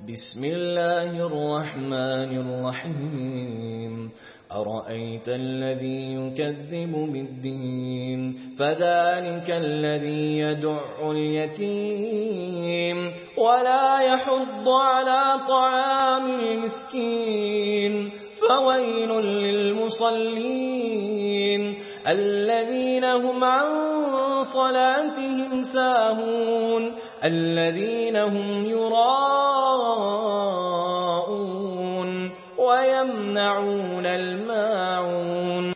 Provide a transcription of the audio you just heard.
بسم الله الرحمن الرحيم أرأيت الذي يكذب بالدين فذلك الذي يدع اليتيم ولا يحض على طعام المسكين فويل للمصلين الذين هم عن صلاتهم ساهون الذين هم يراءون ويمنعون الماعون